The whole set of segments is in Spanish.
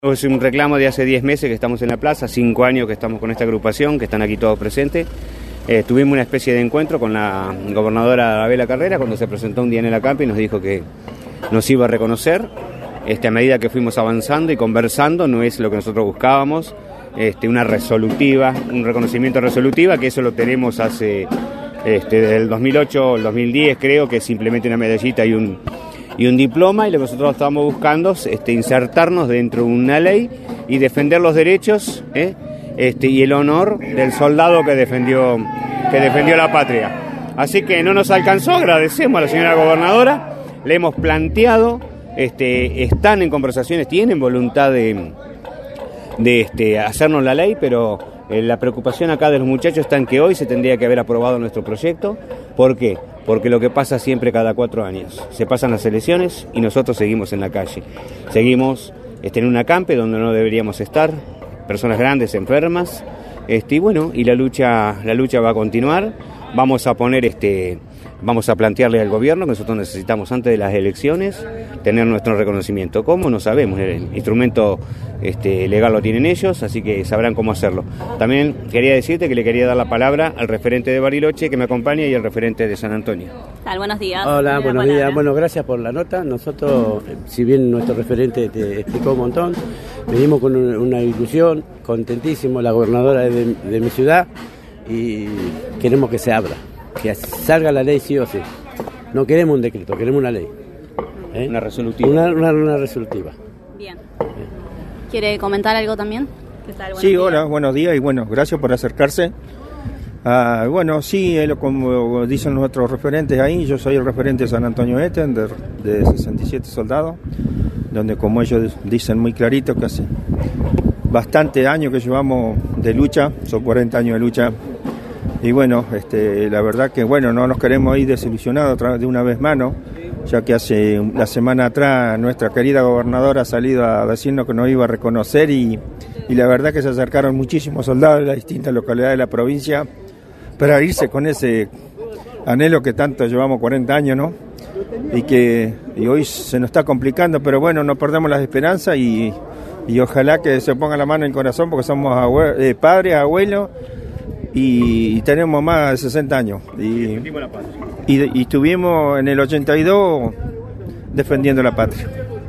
Es un reclamo de hace 10 meses que estamos en la plaza, 5 años que estamos con esta agrupación, que están aquí todos presentes. Tuvimos una especie de encuentro con la gobernadora Arabela Carrera cuando se presentó un día en el ACAMP y nos dijo que nos iba a reconocer. A medida que fuimos avanzando y conversando, no es lo que nosotros buscábamos, una resolutiva, un reconocimiento resolutiva, que eso lo tenemos hace desde el 2008 o el 2010, creo, que es simplemente una medallita y un diploma, y lo que nosotros estamos buscando es insertarnos dentro de una ley y defender los derechos y el honor del soldado que defendió la patria. Así que no nos alcanzó, agradecemos a la señora gobernadora, le hemos planteado, están en conversaciones, tienen voluntad de hacernos la ley, pero la preocupación acá de los muchachos está en que hoy se tendría que haber aprobado nuestro proyecto. ¿Por qué? Porque lo que pasa siempre cada 4 años, se pasan las elecciones y nosotros seguimos en la calle, seguimos en un acampe donde no deberíamos estar, personas grandes, enfermas, y la lucha va a continuar. Vamos a plantearle al gobierno que nosotros necesitamos antes de las elecciones tener nuestro reconocimiento. ¿Cómo? No sabemos, el instrumento legal lo tienen ellos, así que sabrán cómo hacerlo. También quería decirte que le quería dar la palabra al referente de Bariloche que me acompaña y al referente de San Antonio. Buenos días. Hola, buenos días. Bueno, gracias por la nota. Nosotros, si bien nuestro referente te explicó un montón, venimos con una discusión, contentísimo, la gobernadora de mi ciudad, y queremos que se abra, que salga la ley sí o sí. No queremos un decreto, queremos una ley. Una resolutiva. Una resolutiva. Bien. ¿Quiere comentar algo también? Sí, hola, buenos días y bueno, gracias por acercarse. Sí, como dicen nuestros referentes ahí, yo soy el referente de San Antonio Este, de 67 soldados, donde como ellos dicen muy clarito que hace bastante años que llevamos de lucha, son 40 años de lucha. Y bueno, la verdad que bueno, no nos queremos ir desilusionados de una vez más, ¿no? Ya que hace la semana atrás nuestra querida gobernadora ha salido a decirnos que nos iba a reconocer y la verdad que se acercaron muchísimos soldados de las distintas localidades de la provincia para irse con ese anhelo que tanto llevamos 40 años, ¿no? Y hoy se nos está complicando, pero bueno, no perdemos las esperanzas y ojalá que se ponga la mano en el corazón porque somos padres, abuelos, y tenemos más de 60 años y estuvimos en el 82 defendiendo la patria.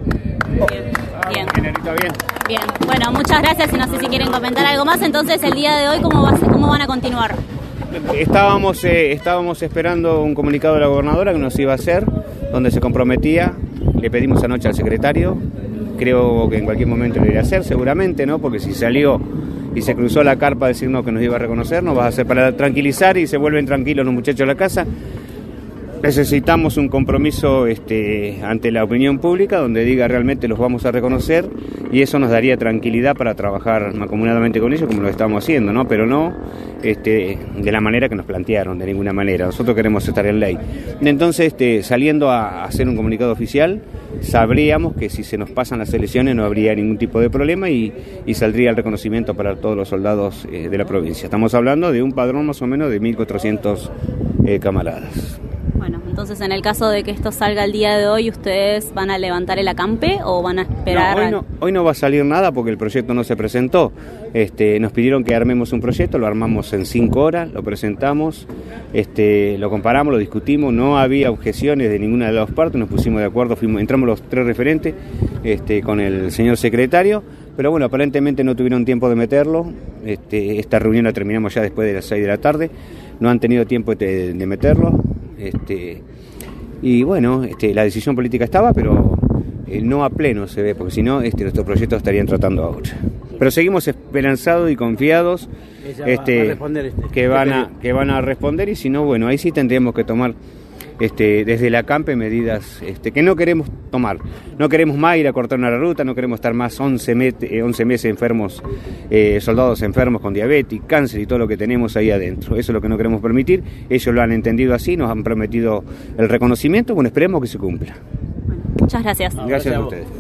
Bien. Bueno, muchas gracias y no sé si quieren comentar algo más. Entonces, el día de hoy, ¿cómo van a continuar? Estábamos esperando un comunicado de la gobernadora que nos iba a hacer, donde se comprometía. Le pedimos anoche al secretario, creo que en cualquier momento lo irá a hacer seguramente, ¿no? Porque si salió y se cruzó la carpa a decirnos que nos iba a reconocer, nos va a hacer para tranquilizar y se vuelven tranquilos los muchachos de la casa. Necesitamos un compromiso ante la opinión pública donde diga realmente los vamos a reconocer, y eso nos daría tranquilidad para trabajar mancomunadamente con ellos como lo estamos haciendo, ¿no? Pero no de la manera que nos plantearon, de ninguna manera. Nosotros queremos estar en ley. Entonces, saliendo a hacer un comunicado oficial, sabríamos que si se nos pasan las elecciones no habría ningún tipo de problema y saldría el reconocimiento para todos los soldados de la provincia. Estamos hablando de un padrón más o menos de 1.400 camaradas. Bueno, entonces en el caso de que esto salga el día de hoy, ¿ustedes van a levantar el acampe o van a esperar? No, hoy no va a salir nada porque el proyecto no se presentó. Nos pidieron que armemos un proyecto, lo armamos en 5 horas, lo presentamos, lo comparamos, lo discutimos, no había objeciones de ninguna de las partes, nos pusimos de acuerdo, entramos los 3 referentes con el señor secretario, pero bueno, aparentemente no tuvieron tiempo de meterlo. Esta reunión la terminamos ya después de las 6 de la tarde, no han tenido tiempo de meterlo. Y bueno, la decisión política estaba, pero no a pleno se ve, porque si no, nuestros proyectos estarían tratando ahora. Pero seguimos esperanzados y confiados que van a responder, y si no, bueno, ahí sí tendríamos que tomar desde el acampe medidas que no queremos tomar. No queremos más ir a cortar una ruta, no queremos estar más 11 meses enfermos, soldados enfermos con diabetes, cáncer y todo lo que tenemos ahí adentro. Eso es lo que no queremos permitir. Ellos lo han entendido así, nos han prometido el reconocimiento. Bueno, esperemos que se cumpla. Muchas gracias. Gracias a ustedes.